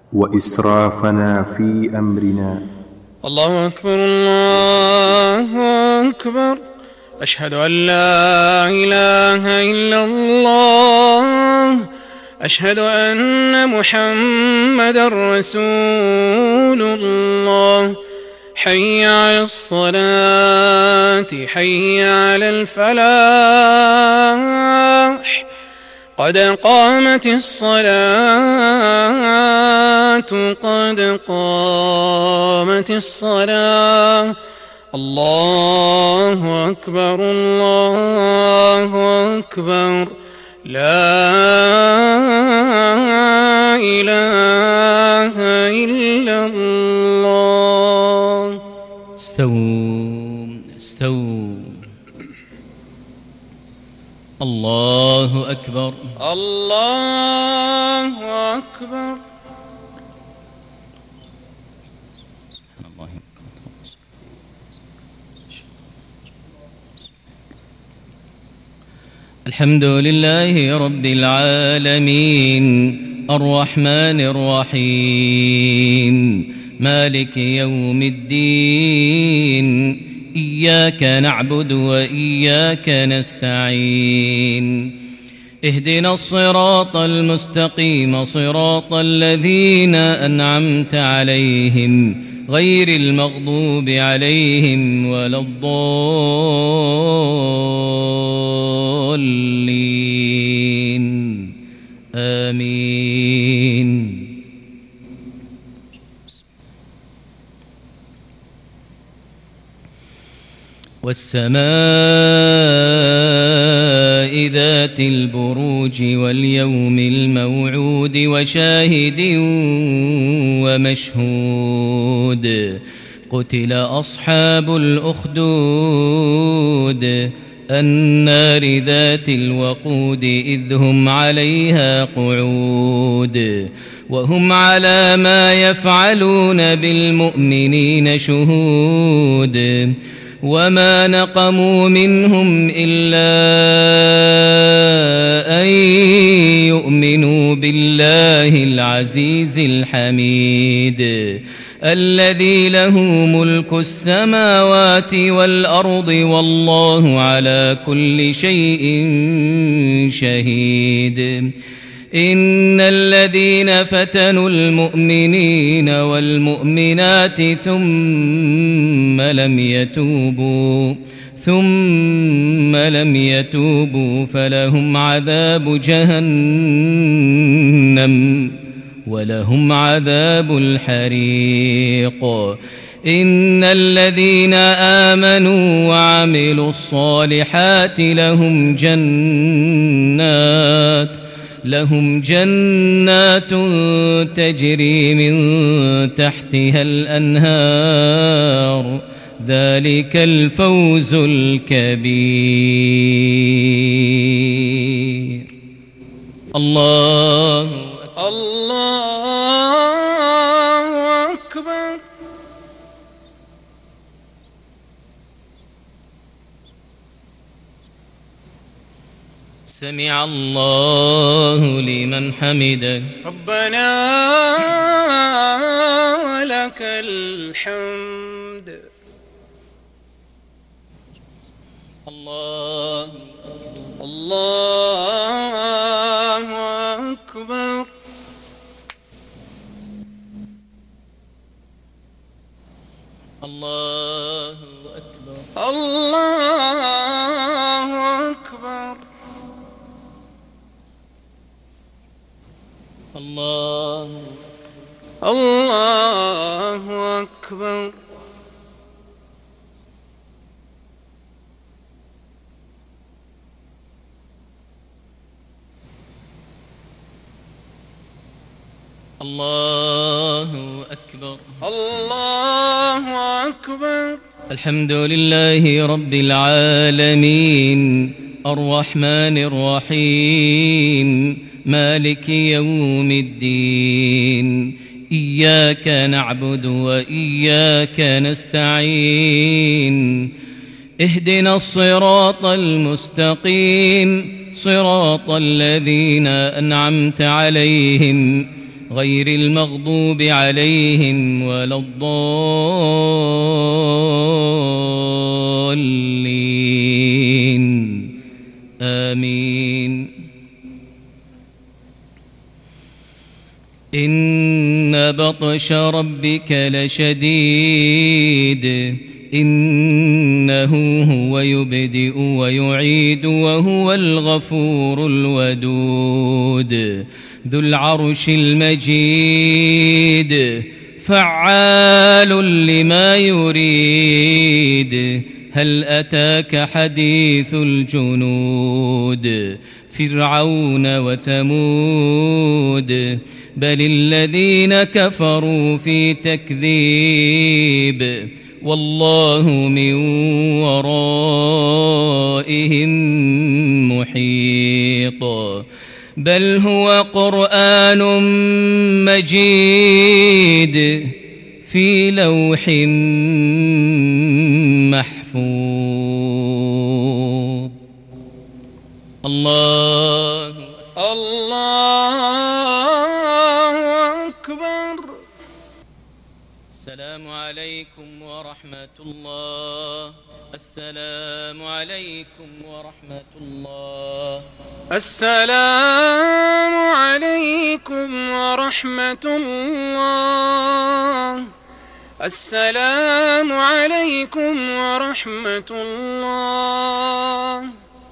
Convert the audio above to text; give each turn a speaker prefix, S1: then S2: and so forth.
S1: وإسرافنا في أمرنا.
S2: الله أكبر الله أكبر. أشهد أن لا إله إلا الله. أشهد أن محمدا رسول الله. حي على الصلاة، حي على الفلاح، قد قامت الصلاة، قد قامت الصلاة. الله أكبر الله أكبر. لا إله إلا الله.
S3: استووا. الله أكبر
S2: الله أكبر.
S3: الحمد لله رب العالمين، الرحمن الرحيم، مالك يوم الدين، إياك نعبد وإياك نستعين. اهدنا الصراط المستقيم، صراط الذين أنعمت عليهم، غير المغضوب عليهم ولا الضالين. آمين. والسماء ذات البروج واليوم الموعود وشاهد ومشهود. قتل أصحاب الأخدود النار ذات الوقود إذ هم عليها قعود وهم على ما يفعلون بالمؤمنين شهود. وما نقموا منهم إلا أن يؤمنوا بالله العزيز الحميد الذي له ملك السماوات والأرض والله على كل شيء شهيد. إن الذين فتنوا المؤمنين والمؤمنات ثم لم يتوبوا فلهم عذاب جهنم ولهم عذاب الحريق. إن الذين آمنوا وعملوا الصالحات لهم جنات تجري من تحتها الأنهار. ذلك الفوز الكبير. الله
S2: أكبر.
S3: سمع الله لمن حمده.
S2: ربنا ولك الحمد.
S3: الله
S2: أكبر.
S3: الله أكبر.
S2: الله أكبر.
S3: الله
S2: أكبر.
S3: الله أكبر.
S2: الله أكبر.
S3: الحمد لله رب العالمين، الرحمن الرحيم، مالك يوم الدين، إياك نعبد وإياك نستعين. اهدنا الصراط المستقيم، صراط الذين أنعمت عليهم، غير المغضوب عليهم ولا الضالين آمين. إن بطش ربك لشديد إنه هو يبدئ ويعيد وهو الغفور الودود ذو العرش المجيد فعال لما يريد. هل أتاك حديث الجنود فرعون وثمود بل الذين كفروا في تكذيب والله من ورائهم محيط. بل هو قرآن مجيد في لوح محفوظ. الله
S2: أكبر.
S3: السلام عليكم ورحمة الله. السلام عليكم ورحمة الله.
S2: السلام عليكم ورحمة الله. السلام عليكم ورحمة الله.